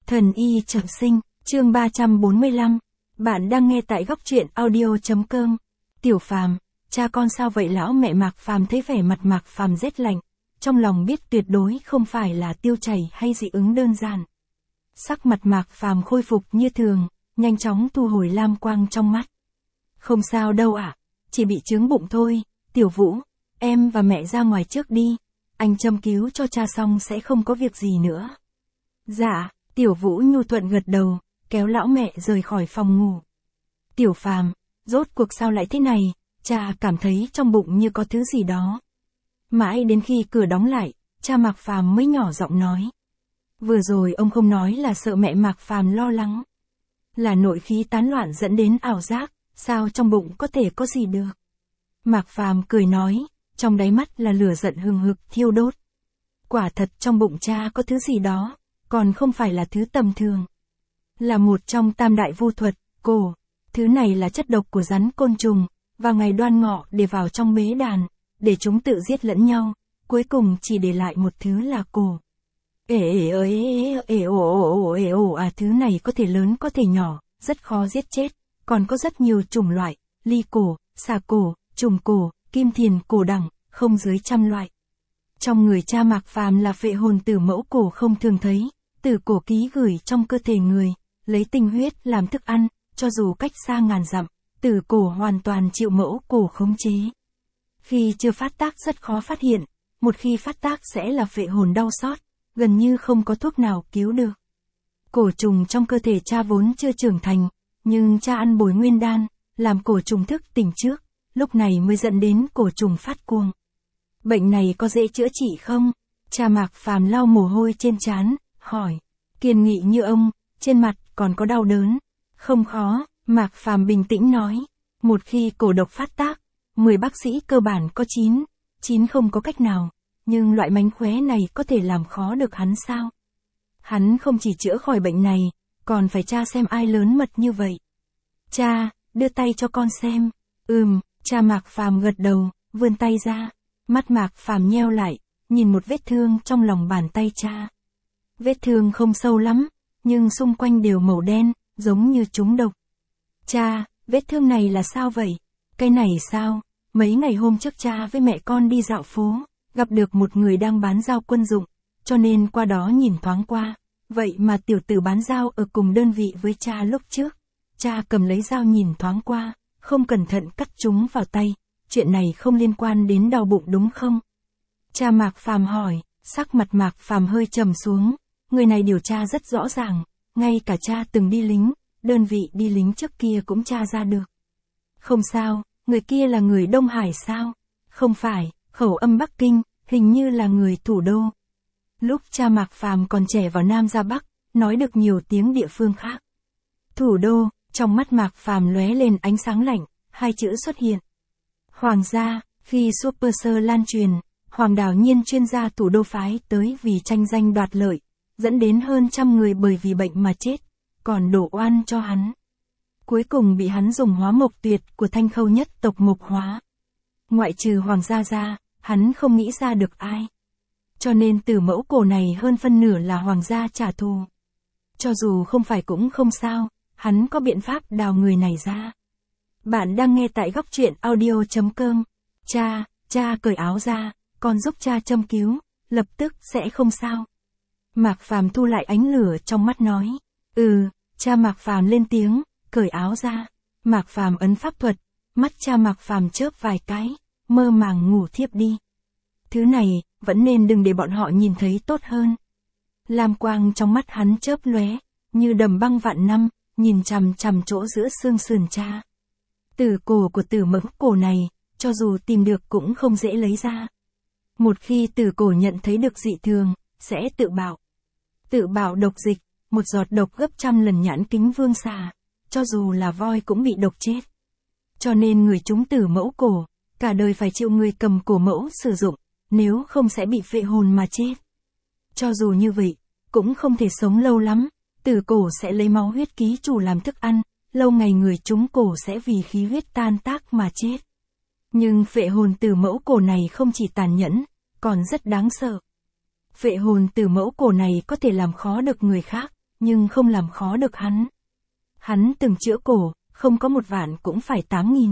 Thần y trọng sinh, chương 345. Bạn đang nghe tại góc truyện audio.com. Tiểu Phàm, cha con sao vậy? Lão mẹ Mạc Phàm thấy vẻ mặt Mạc Phàm rét lạnh, trong lòng biết tuyệt đối không phải là tiêu chảy hay dị ứng đơn giản. Sắc mặt Mạc Phàm khôi phục như thường, nhanh chóng thu hồi lam quang trong mắt. Không sao đâu ạ, chỉ bị chướng bụng thôi. Tiểu Vũ, em và mẹ ra ngoài trước đi, anh châm cứu cho cha xong sẽ không có việc gì nữa. Dạ. Tiểu Vũ nhu thuận gật đầu, kéo lão mẹ rời khỏi phòng ngủ. Tiểu Phàm, rốt cuộc sao lại thế này? Cha cảm thấy trong bụng như có thứ gì đó. Mãi đến khi cửa đóng lại, cha Mạc Phàm mới nhỏ giọng nói. Vừa rồi ông không nói là sợ mẹ Mạc Phàm lo lắng. Là nội khí tán loạn dẫn đến ảo giác, sao trong bụng có thể có gì được? Mạc Phàm cười nói, trong đáy mắt là lửa giận hừng hực thiêu đốt. Quả thật trong bụng cha có thứ gì đó, còn không phải là thứ tầm thường. Là một trong tam đại vu thuật, cổ. Thứ này là chất độc của rắn côn trùng, vào ngày đoan ngọ để vào trong bế đàn, để chúng tự giết lẫn nhau, cuối cùng chỉ để lại một thứ là cổ. Thứ này có thể lớn có thể nhỏ, rất khó giết chết, còn có rất nhiều chủng loại, ly cổ, xà cổ, trùng cổ, kim thiền cổ đẳng, không dưới 100 loại. Trong người cha Mạc Phàm là phệ hồn tử mẫu cổ không thường thấy, tử cổ ký gửi trong cơ thể người, lấy tinh huyết làm thức ăn, cho dù cách xa ngàn dặm, tử cổ hoàn toàn chịu mẫu cổ khống chế. Khi chưa phát tác rất khó phát hiện, một khi phát tác sẽ là phệ hồn đau xót, gần như không có thuốc nào cứu được. Cổ trùng trong cơ thể cha vốn chưa trưởng thành, nhưng cha ăn bồi nguyên đan, làm cổ trùng thức tỉnh trước, lúc này mới dẫn đến cổ trùng phát cuồng. Bệnh này có dễ chữa trị không? Cha Mạc Phàm lau mồ hôi trên trán, hỏi. Kiên nghị như ông, trên mặt còn có đau đớn. Không khó, Mạc Phàm bình tĩnh nói. Một khi cổ độc phát tác, 10 bác sĩ cơ bản có 9 không có cách nào. Nhưng loại mánh khóe này có thể làm khó được hắn sao? Hắn không chỉ chữa khỏi bệnh này, còn phải tra xem ai lớn mật như vậy. Cha, đưa tay cho con xem. Cha Mạc Phàm gật đầu, vươn tay ra. Mắt Mạc Phàm nheo lại, nhìn một vết thương trong lòng bàn tay cha. Vết thương không sâu lắm, nhưng xung quanh đều màu đen, giống như trúng độc. Cha, vết thương này là sao vậy? Cái này sao? Mấy ngày hôm trước cha với mẹ con đi dạo phố, gặp được một người đang bán dao quân dụng, cho nên qua đó nhìn thoáng qua. Vậy mà tiểu tử bán dao ở cùng đơn vị với cha lúc trước. Cha cầm lấy dao nhìn thoáng qua, không cẩn thận cắt chúng vào tay. Chuyện này không liên quan đến đau bụng đúng không? Cha Mạc Phàm hỏi, sắc mặt Mạc Phàm hơi trầm xuống, người này điều tra rất rõ ràng, ngay cả cha từng đi lính, đơn vị đi lính trước kia cũng tra ra được. Không sao, người kia là người Đông Hải sao? Không phải, khẩu âm Bắc Kinh, hình như là người thủ đô. Lúc cha Mạc Phàm còn trẻ vào Nam ra Bắc, nói được nhiều tiếng địa phương khác. Thủ đô, trong mắt Mạc Phàm lóe lên ánh sáng lạnh, hai chữ xuất hiện. Hoàng gia, khi Super Sơ lan truyền, Hoàng Đào Nhiên chuyên gia thủ đô phái tới vì tranh danh đoạt lợi, dẫn đến hơn 100 người bởi vì bệnh mà chết, còn đổ oan cho hắn. Cuối cùng bị hắn dùng hóa mộc tuyệt của Thanh Khâu nhất tộc mộc hóa. Ngoại trừ Hoàng gia ra, hắn không nghĩ ra được ai. Cho nên từ mẫu cổ này hơn phân nửa là Hoàng gia trả thù. Cho dù không phải cũng không sao, hắn có biện pháp đào người này ra. Bạn đang nghe tại góc truyện audio.com. Cha cởi áo ra, con giúp cha châm cứu, lập tức sẽ không sao. Mạc Phàm thu lại ánh lửa trong mắt nói. Cha Mạc Phàm lên tiếng, cởi áo ra. Mạc Phàm ấn pháp thuật, mắt cha Mạc Phàm chớp vài cái, mơ màng ngủ thiếp đi. Thứ này, vẫn nên đừng để bọn họ nhìn thấy tốt hơn. Lam quang trong mắt hắn chớp lóe, như đầm băng vạn năm, nhìn chằm chằm chỗ giữa xương sườn cha. Tử cổ của tử mẫu cổ này, cho dù tìm được cũng không dễ lấy ra. Một khi tử cổ nhận thấy được dị thường, sẽ tự bạo. Tự bạo độc dịch, một giọt độc gấp 100 lần nhãn kính vương xà, cho dù là voi cũng bị độc chết. Cho nên người trúng tử mẫu cổ, cả đời phải chịu người cầm cổ mẫu sử dụng, nếu không sẽ bị phệ hồn mà chết. Cho dù như vậy, cũng không thể sống lâu lắm, tử cổ sẽ lấy máu huyết ký chủ làm thức ăn. Lâu ngày người trúng cổ sẽ vì khí huyết tan tác mà chết. Nhưng phệ hồn tử mẫu cổ này không chỉ tàn nhẫn, còn rất đáng sợ. Phệ hồn tử mẫu cổ này có thể làm khó được người khác, nhưng không làm khó được hắn. Hắn từng chữa cổ, không có 1 vạn cũng phải 8.000.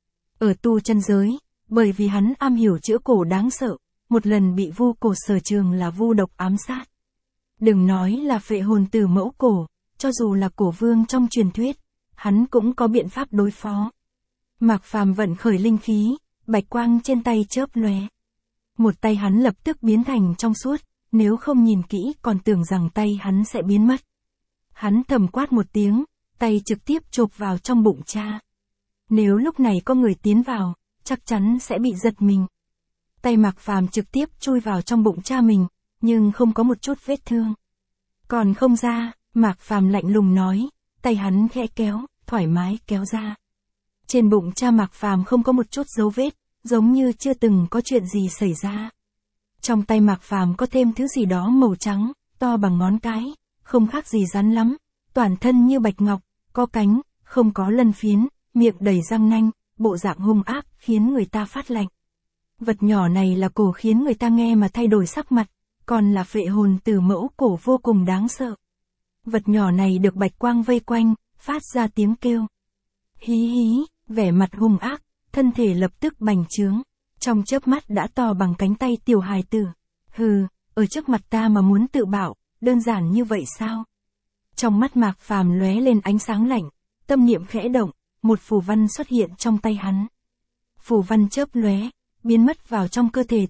Ở tu chân giới, bởi vì hắn am hiểu chữa cổ đáng sợ, một lần bị vu cổ Sở Trường là vu độc ám sát. Đừng nói là phệ hồn tử mẫu cổ, cho dù là cổ vương trong truyền thuyết, hắn cũng có biện pháp đối phó. Mạc Phàm vận khởi linh khí, bạch quang trên tay chớp lóe. Một tay hắn lập tức biến thành trong suốt, nếu không nhìn kỹ còn tưởng rằng tay hắn sẽ biến mất. Hắn thầm quát một tiếng, tay trực tiếp chộp vào trong bụng cha. Nếu lúc này có người tiến vào, chắc chắn sẽ bị giật mình. Tay Mạc Phàm trực tiếp chui vào trong bụng cha mình, nhưng không có một chút vết thương. Còn không ra, Mạc Phàm lạnh lùng nói, tay hắn khẽ kéo, thoải mái kéo ra. Trên bụng cha Mạc Phàm không có một chút dấu vết, giống như chưa từng có chuyện gì xảy ra. Trong tay Mạc Phàm có thêm thứ gì đó màu trắng, to bằng ngón cái, không khác gì rắn lắm, toàn thân như bạch ngọc, có cánh, không có lân phiến, miệng đầy răng nanh, bộ dạng hung ác khiến người ta phát lạnh. Vật nhỏ này là cổ khiến người ta nghe mà thay đổi sắc mặt, còn là phệ hồn tử mẫu cổ vô cùng đáng sợ. Vật nhỏ này được bạch quang vây quanh, phát ra tiếng kêu. Hí hí, vẻ mặt hung ác, thân thể lập tức bành trướng, trong chớp mắt đã to bằng cánh tay tiểu hài tử. Hừ, ở trước mặt ta mà muốn tự bạo, đơn giản như vậy sao? Trong mắt Mạc Phàm lóe lên ánh sáng lạnh, tâm niệm khẽ động, một phù văn xuất hiện trong tay hắn. Phù văn chớp lóe, biến mất vào trong cơ thể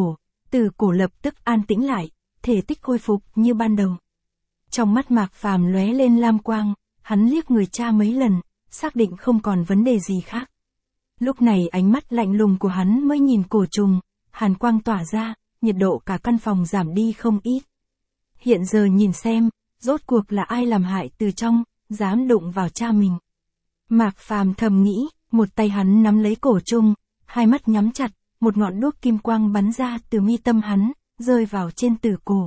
Từ cổ lập tức an tĩnh lại, thể tích khôi phục như ban đầu. Trong mắt Mạc Phàm lóe lên lam quang, hắn liếc người cha mấy lần, xác định không còn vấn đề gì khác. Lúc này ánh mắt lạnh lùng của hắn mới nhìn cổ trùng, hàn quang tỏa ra, nhiệt độ cả căn phòng giảm đi không ít. Hiện giờ nhìn xem, rốt cuộc là ai làm hại từ trong, dám đụng vào cha mình. Mạc Phàm thầm nghĩ, một tay hắn nắm lấy cổ trùng, hai mắt nhắm chặt, một ngọn đuốc kim quang bắn ra từ mi tâm hắn, rơi vào trên tử cổ.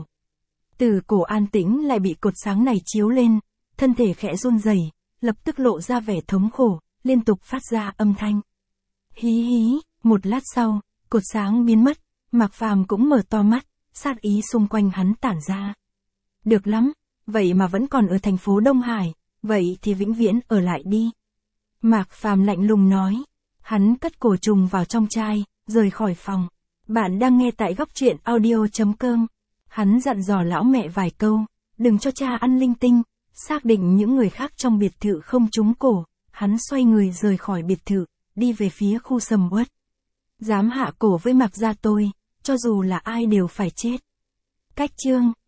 Tử cổ an tĩnh lại bị cột sáng này chiếu lên, thân thể khẽ run rẩy, lập tức lộ ra vẻ thống khổ, liên tục phát ra âm thanh. Hí hí, một lát sau, cột sáng biến mất, Mạc Phàm cũng mở to mắt, sát ý xung quanh hắn tản ra. Được lắm, vậy mà vẫn còn ở thành phố Đông Hải, vậy thì vĩnh viễn ở lại đi. Mạc Phàm lạnh lùng nói, hắn cất cổ trùng vào trong chai, rời khỏi phòng. Bạn đang nghe tại góc truyện audio.com. Hắn dặn dò lão mẹ vài câu, đừng cho cha ăn linh tinh, xác định những người khác trong biệt thự không trúng cổ, hắn xoay người rời khỏi biệt thự, đi về phía khu sầm uất. Dám hạ cổ với Mạc gia tôi, cho dù là ai đều phải chết. Cách chương